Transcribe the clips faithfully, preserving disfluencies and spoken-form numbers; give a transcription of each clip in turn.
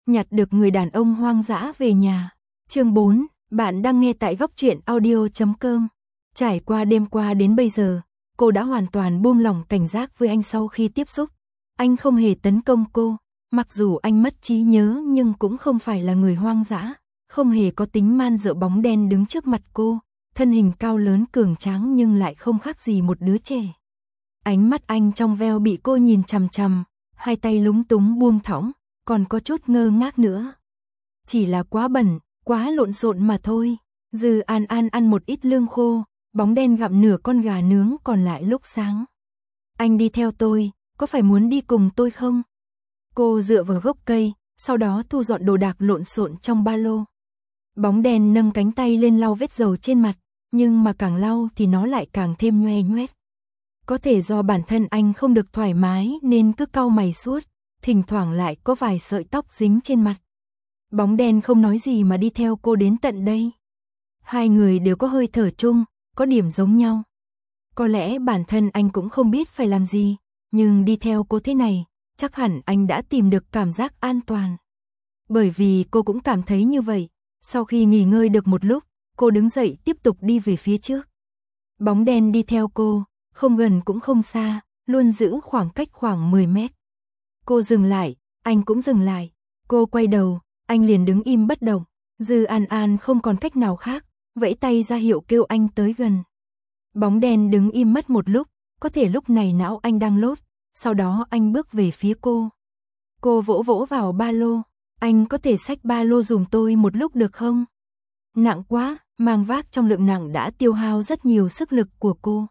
nhặt được người đàn ông hoang dã về nhà. Chương bốn, bạn đang nghe tại góc truyện audio chấm com. Trải qua đêm qua đến bây giờ, cô đã hoàn toàn buông lỏng cảnh giác với anh sau khi tiếp xúc. Anh không hề tấn công cô, mặc dù anh mất trí nhớ nhưng cũng không phải là người hoang dã, không hề có tính man dợ. Bóng đen đứng trước mặt cô, thân hình cao lớn cường tráng nhưng lại không khác gì một đứa trẻ. Ánh mắt anh trong veo bị cô nhìn chằm chằm, hai tay lúng túng buông thõng, còn có chút ngơ ngác nữa. Chỉ là quá bẩn, quá lộn xộn mà thôi. Dư An An ăn một ít lương khô, bóng đen gặm nửa con gà nướng còn lại lúc sáng. Anh đi theo tôi, có phải muốn đi cùng tôi không? Cô dựa vào gốc cây, sau đó thu dọn đồ đạc lộn xộn trong ba lô. Bóng đen nâng cánh tay lên lau vết dầu trên mặt, nhưng mà càng lau thì nó lại càng thêm nhoe nhoét. Có thể do bản thân anh không được thoải mái nên cứ cau mày suốt, thỉnh thoảng lại có vài sợi tóc dính trên mặt. Bóng đen không nói gì mà đi theo cô đến tận đây. Hai người đều có hơi thở chung, có điểm giống nhau. Có lẽ bản thân anh cũng không biết phải làm gì, nhưng đi theo cô thế này, chắc hẳn anh đã tìm được cảm giác an toàn. Bởi vì cô cũng cảm thấy như vậy, sau khi nghỉ ngơi được một lúc, cô đứng dậy tiếp tục đi về phía trước. Bóng đen đi theo cô, không gần cũng không xa, luôn giữ khoảng cách khoảng mười mét. Cô dừng lại, anh cũng dừng lại. Cô quay đầu, anh liền đứng im bất động. Dư An An không còn cách nào khác, vẫy tay ra hiệu kêu anh tới gần. Bóng đen đứng im mất một lúc, có thể lúc này não anh đang lốt, sau đó anh bước về phía cô. Cô vỗ vỗ vào ba lô, anh có thể xách ba lô giùm tôi một lúc được không? Nặng quá, mang vác trong lượng nặng đã tiêu hao rất nhiều sức lực của cô.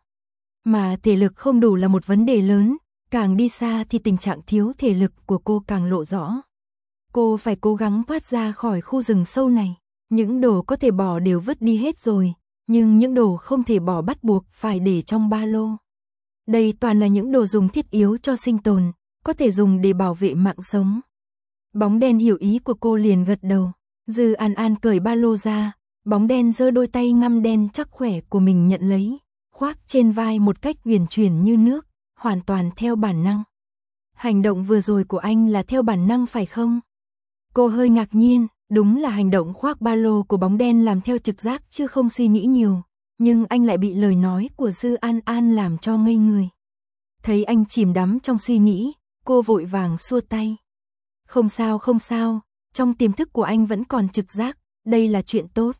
Mà thể lực không đủ là một vấn đề lớn, càng đi xa thì tình trạng thiếu thể lực của cô càng lộ rõ. Cô phải cố gắng thoát ra khỏi khu rừng sâu này. Những đồ có thể bỏ đều vứt đi hết rồi, nhưng những đồ không thể bỏ bắt buộc phải để trong ba lô. Đây toàn là những đồ dùng thiết yếu cho sinh tồn, có thể dùng để bảo vệ mạng sống. Bóng đen hiểu ý của cô liền gật đầu. Dư An An cởi ba lô ra, bóng đen giơ đôi tay ngăm đen chắc khỏe của mình nhận lấy, khoác trên vai một cách uyển chuyển như nước, hoàn toàn theo bản năng. Hành động vừa rồi của anh là theo bản năng phải không? Cô hơi ngạc nhiên, đúng là hành động khoác ba lô của bóng đen làm theo trực giác chứ không suy nghĩ nhiều, nhưng anh lại bị lời nói của Dư An An làm cho ngây người. Thấy anh chìm đắm trong suy nghĩ, cô vội vàng xua tay. Không sao không sao, trong tiềm thức của anh vẫn còn trực giác, đây là chuyện tốt.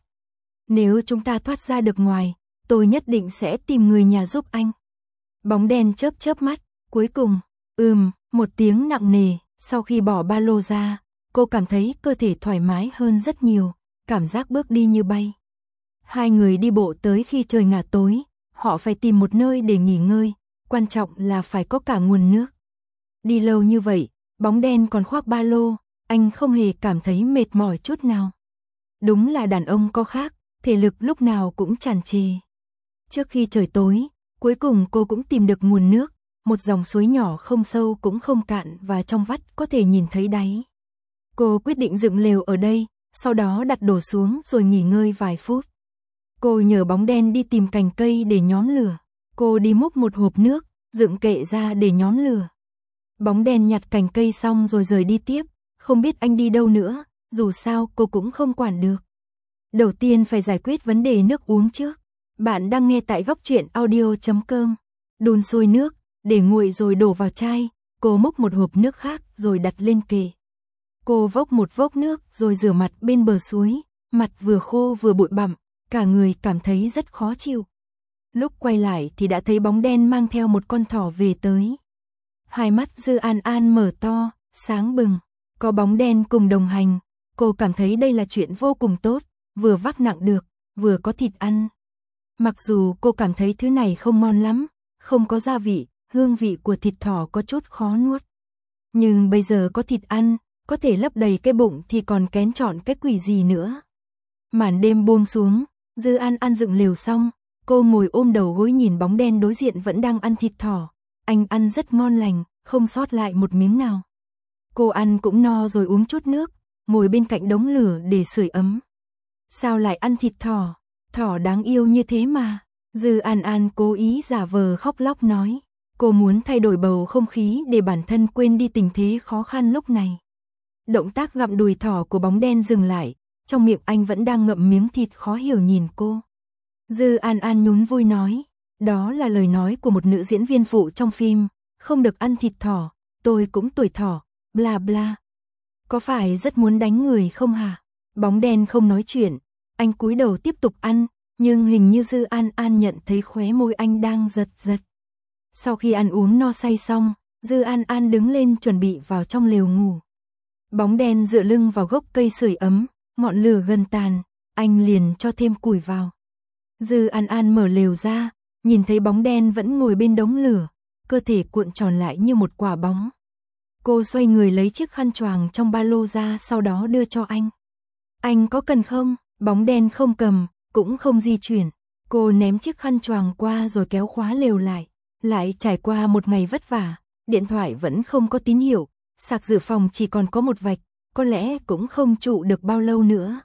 Nếu chúng ta thoát ra được ngoài, tôi nhất định sẽ tìm người nhà giúp anh. Bóng đen chớp chớp mắt, cuối cùng, ừm, một tiếng nặng nề, sau khi bỏ ba lô ra, cô cảm thấy cơ thể thoải mái hơn rất nhiều, cảm giác bước đi như bay. Hai người đi bộ tới khi trời ngả tối, họ phải tìm một nơi để nghỉ ngơi, quan trọng là phải có cả nguồn nước. Đi lâu như vậy, bóng đen còn khoác ba lô, anh không hề cảm thấy mệt mỏi chút nào. Đúng là đàn ông có khác, thể lực lúc nào cũng tràn trề. Trước khi trời tối, cuối cùng cô cũng tìm được nguồn nước, một dòng suối nhỏ không sâu cũng không cạn và trong vắt có thể nhìn thấy đáy. Cô quyết định dựng lều ở đây, sau đó đặt đồ xuống rồi nghỉ ngơi vài phút. Cô nhờ bóng đen đi tìm cành cây để nhóm lửa. Cô đi múc một hộp nước, dựng kệ ra để nhóm lửa. Bóng đen nhặt cành cây xong rồi rời đi tiếp, không biết anh đi đâu nữa, dù sao cô cũng không quản được. Đầu tiên phải giải quyết vấn đề nước uống trước. Bạn đang nghe tại góc truyện audio chấm com. Đun sôi nước, để nguội rồi đổ vào chai, cô múc một hộp nước khác rồi đặt lên kệ. Cô vốc một vốc nước rồi rửa mặt bên bờ suối, mặt vừa khô vừa bụi bặm, cả người cảm thấy rất khó chịu. Lúc quay lại thì đã thấy bóng đen mang theo một con thỏ về tới. Hai mắt Dư An An mở to, sáng bừng, có bóng đen cùng đồng hành, cô cảm thấy đây là chuyện vô cùng tốt, vừa vác nặng được, vừa có thịt ăn. Mặc dù cô cảm thấy thứ này không ngon lắm, không có gia vị, hương vị của thịt thỏ có chút khó nuốt. Nhưng bây giờ có thịt ăn, có thể lấp đầy cái bụng thì còn kén chọn cái quỷ gì nữa. Màn đêm buông xuống, Dư An An dựng lều xong, cô ngồi ôm đầu gối nhìn bóng đen đối diện vẫn đang ăn thịt thỏ. Anh ăn rất ngon lành, không sót lại một miếng nào. Cô ăn cũng no rồi uống chút nước, ngồi bên cạnh đống lửa để sưởi ấm. Sao lại ăn thịt thỏ? Thỏ đáng yêu như thế mà. Dư An An cố ý giả vờ khóc lóc nói. Cô muốn thay đổi bầu không khí để bản thân quên đi tình thế khó khăn lúc này. Động tác gặm đùi thỏ của bóng đen dừng lại, trong miệng anh vẫn đang ngậm miếng thịt khó hiểu nhìn cô. Dư An An nhún vui nói, đó là lời nói của một nữ diễn viên phụ trong phim, không được ăn thịt thỏ, tôi cũng tuổi thỏ, bla bla. Có phải rất muốn đánh người không hả? Bóng đen không nói chuyện, anh cúi đầu tiếp tục ăn, nhưng hình như Dư An An nhận thấy khóe môi anh đang giật giật. Sau khi ăn uống no say xong, Dư An An đứng lên chuẩn bị vào trong lều ngủ. Bóng đen dựa lưng vào gốc cây sưởi ấm, ngọn lửa gần tàn, anh liền cho thêm củi vào. Dư An An mở lều ra, nhìn thấy bóng đen vẫn ngồi bên đống lửa, cơ thể cuộn tròn lại như một quả bóng. Cô xoay người lấy chiếc khăn choàng trong ba lô ra, sau đó đưa cho anh. Anh có cần không? Bóng đen không cầm, cũng không di chuyển. Cô ném chiếc khăn choàng qua rồi kéo khóa lều lại. Lại trải qua một ngày vất vả, điện thoại vẫn không có tín hiệu, sạc dự phòng chỉ còn có một vạch, có lẽ cũng không trụ được bao lâu nữa.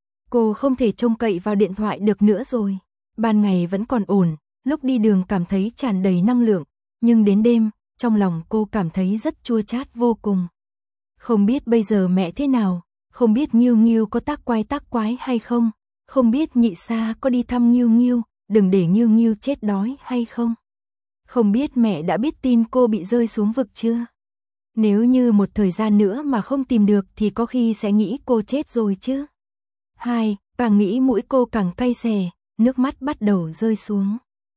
Cô không thể trông cậy vào điện thoại được nữa rồi. Ban ngày vẫn còn ổn, lúc đi đường cảm thấy tràn đầy năng lượng, nhưng đến đêm, trong lòng cô cảm thấy rất chua chát vô cùng. Không biết bây giờ mẹ thế nào, không biết Nghiêu Nghiêu có tác quái tác quái hay không, không biết Nhị Sa có đi thăm Nghiêu Nghiêu, đừng để Nghiêu Nghiêu chết đói hay không. Không biết mẹ đã biết tin cô bị rơi xuống vực chưa? Nếu như một thời gian nữa mà không tìm được thì có khi sẽ nghĩ cô chết rồi chứ. Hai, càng nghĩ mũi cô càng cay xè, nước mắt bắt đầu rơi xuống.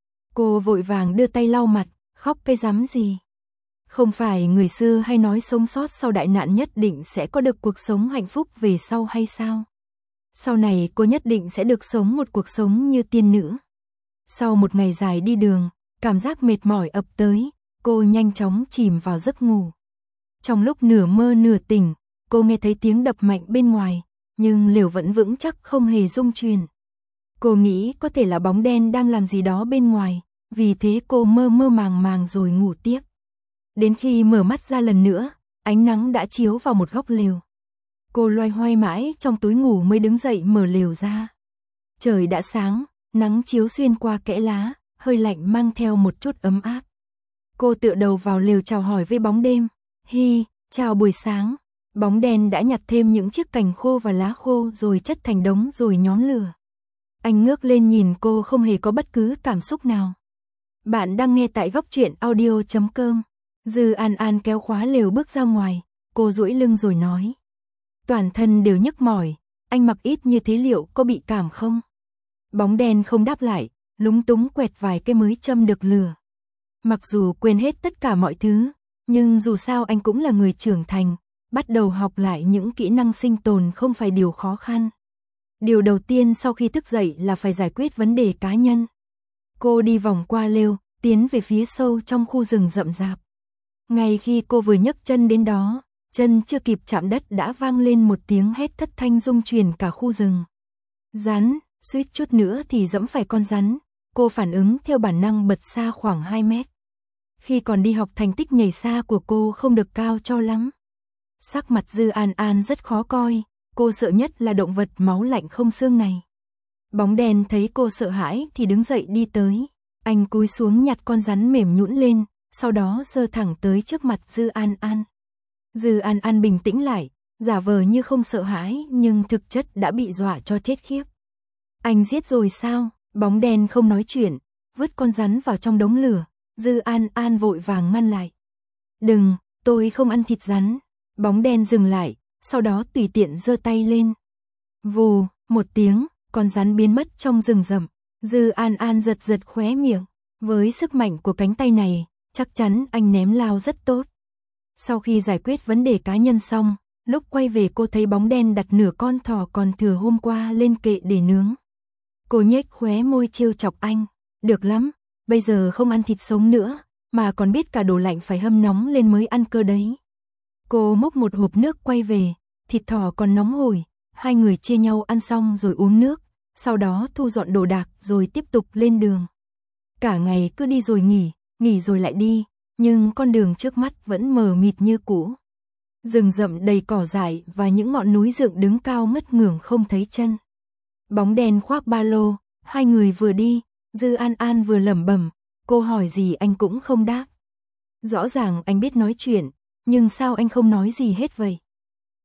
Cô vội vàng đưa tay lau mặt, khóc cái rắm gì. Không phải người xưa hay nói sống sót sau đại nạn nhất định sẽ có được cuộc sống hạnh phúc về sau hay sao? Sau này cô nhất định sẽ được sống một cuộc sống như tiên nữ. Sau một ngày dài đi đường, cảm giác mệt mỏi ập tới, cô nhanh chóng chìm vào giấc ngủ. Trong lúc nửa mơ nửa tỉnh, cô nghe thấy tiếng đập mạnh bên ngoài, nhưng lều vẫn vững chắc không hề rung chuyển. Cô nghĩ có thể là bóng đen đang làm gì đó bên ngoài, vì thế cô mơ mơ màng màng rồi ngủ tiếp. Đến khi mở mắt ra lần nữa, ánh nắng đã chiếu vào một góc lều. Cô loay hoay mãi trong túi ngủ mới đứng dậy mở lều ra. Trời đã sáng, nắng chiếu xuyên qua kẽ lá, hơi lạnh mang theo một chút ấm áp. Cô tựa đầu vào lều chào hỏi với bóng đêm. Hi, chào buổi sáng. Bóng đen đã nhặt thêm những chiếc cành khô và lá khô rồi chất thành đống rồi nhóm lửa. Anh ngước lên nhìn cô không hề có bất cứ cảm xúc nào. Bạn đang nghe tại góc truyện audio chấm com. Dư An An kéo khóa lều bước ra ngoài, cô duỗi lưng rồi nói. Toàn thân đều nhức mỏi, anh mặc ít như thế liệu có bị cảm không? Bóng đen không đáp lại, lúng túng quẹt vài cái mới châm được lửa. Mặc dù quên hết tất cả mọi thứ, nhưng dù sao anh cũng là người trưởng thành, bắt đầu học lại những kỹ năng sinh tồn không phải điều khó khăn. Điều đầu tiên sau khi thức dậy là phải giải quyết vấn đề cá nhân. Cô đi vòng qua lều, tiến về phía sâu trong khu rừng rậm rạp. Ngay khi cô vừa nhấc chân đến đó, chân chưa kịp chạm đất đã vang lên một tiếng hét thất thanh rung truyền cả khu rừng. Rắn, suýt chút nữa thì dẫm phải con rắn, cô phản ứng theo bản năng bật xa khoảng hai mét. Khi còn đi học thành tích nhảy xa của cô không được cao cho lắm. Sắc mặt Dư An An rất khó coi, cô sợ nhất là động vật máu lạnh không xương này. Bóng đen thấy cô sợ hãi thì đứng dậy đi tới, anh cúi xuống nhặt con rắn mềm nhũn lên, sau đó giơ thẳng tới trước mặt Dư An An. Dư An An bình tĩnh lại, giả vờ như không sợ hãi nhưng thực chất đã bị dọa cho chết khiếp. Anh giết rồi sao? Bóng đen không nói chuyện, vứt con rắn vào trong đống lửa. Dư An An vội vàng ngăn lại. Đừng, tôi không ăn thịt rắn. Bóng đen dừng lại, sau đó tùy tiện giơ tay lên. Vù, một tiếng, con rắn biến mất trong rừng rậm. Dư An An giật giật khóe miệng. Với sức mạnh của cánh tay này, chắc chắn anh ném lao rất tốt. Sau khi giải quyết vấn đề cá nhân xong, lúc quay về cô thấy bóng đen đặt nửa con thỏ còn thừa hôm qua lên kệ để nướng. Cô nhếch khóe môi trêu chọc anh. Được lắm, bây giờ không ăn thịt sống nữa, mà còn biết cả đồ lạnh phải hâm nóng lên mới ăn cơ đấy. Cô múc một hộp nước quay về, thịt thỏ còn nóng hổi, hai người chia nhau ăn xong rồi uống nước, sau đó thu dọn đồ đạc rồi tiếp tục lên đường. Cả ngày cứ đi rồi nghỉ, nghỉ rồi lại đi, nhưng con đường trước mắt vẫn mờ mịt như cũ. Rừng rậm đầy cỏ dại và những ngọn núi dựng đứng cao ngất ngưởng không thấy chân. Bóng đen khoác ba lô, hai người vừa đi, Dư An An vừa lẩm bẩm, cô hỏi gì anh cũng không đáp. Rõ ràng anh biết nói chuyện, nhưng sao anh không nói gì hết vậy?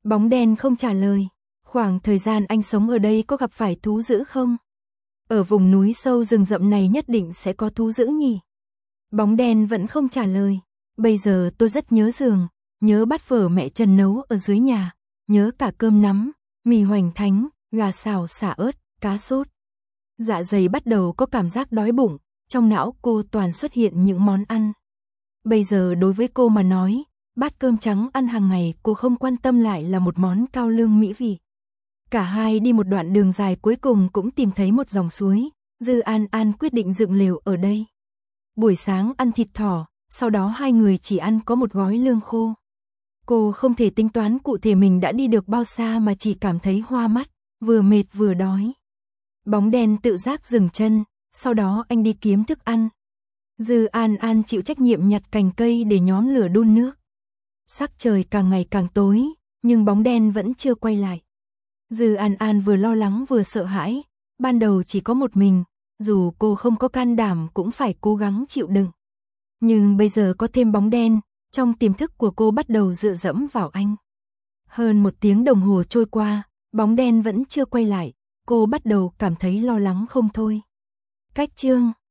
Bóng đen không trả lời. Khoảng thời gian anh sống ở đây có gặp phải thú dữ không? Ở vùng núi sâu rừng rậm này nhất định sẽ có thú dữ nhỉ? Bóng đen vẫn không trả lời. Bây giờ tôi rất nhớ giường, nhớ bát phở mẹ Trần nấu ở dưới nhà, nhớ cả cơm nắm, mì hoành thánh, gà xào xả ớt, cá sốt. Dạ dày bắt đầu có cảm giác đói bụng, trong não cô toàn xuất hiện những món ăn. Bây giờ đối với cô mà nói, bát cơm trắng ăn hàng ngày cô không quan tâm lại là một món cao lương mỹ vị. Cả hai đi một đoạn đường dài cuối cùng cũng tìm thấy một dòng suối, Dư An An quyết định dựng lều ở đây. Buổi sáng ăn thịt thỏ, sau đó hai người chỉ ăn có một gói lương khô. Cô không thể tính toán cụ thể mình đã đi được bao xa mà chỉ cảm thấy hoa mắt, vừa mệt vừa đói. Bóng đen tự giác dừng chân, sau đó anh đi kiếm thức ăn. Dư An An chịu trách nhiệm nhặt cành cây để nhóm lửa đun nước. Sắc trời càng ngày càng tối, nhưng bóng đen vẫn chưa quay lại. Dư An An vừa lo lắng vừa sợ hãi, ban đầu chỉ có một mình, dù cô không có can đảm cũng phải cố gắng chịu đựng. Nhưng bây giờ có thêm bóng đen, trong tiềm thức của cô bắt đầu dựa dẫm vào anh. Hơn một tiếng đồng hồ trôi qua, bóng đen vẫn chưa quay lại, cô bắt đầu cảm thấy lo lắng không thôi. Cách chương